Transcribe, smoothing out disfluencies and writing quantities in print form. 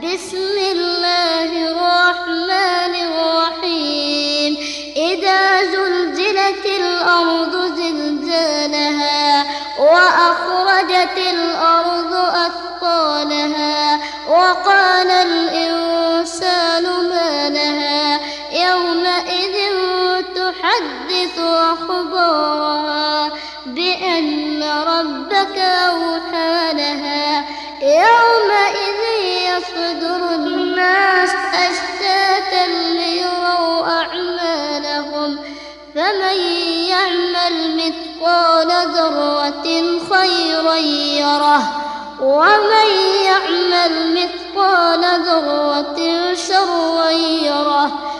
بسم الله الرحمن الرحيم. إذا زلزلت الأرض زلزالها وأخرجت الأرض أثقالها وقال الإنسان ما لها يومئذ تحدث أخبارها بأن ربك أوحى لها يومئذ يصدر الناس أشتاتا ليروا أعمالهم فمن يعمل مثقال ذرة خيرا يره ومن يعمل مثقال ذرة شرا يره.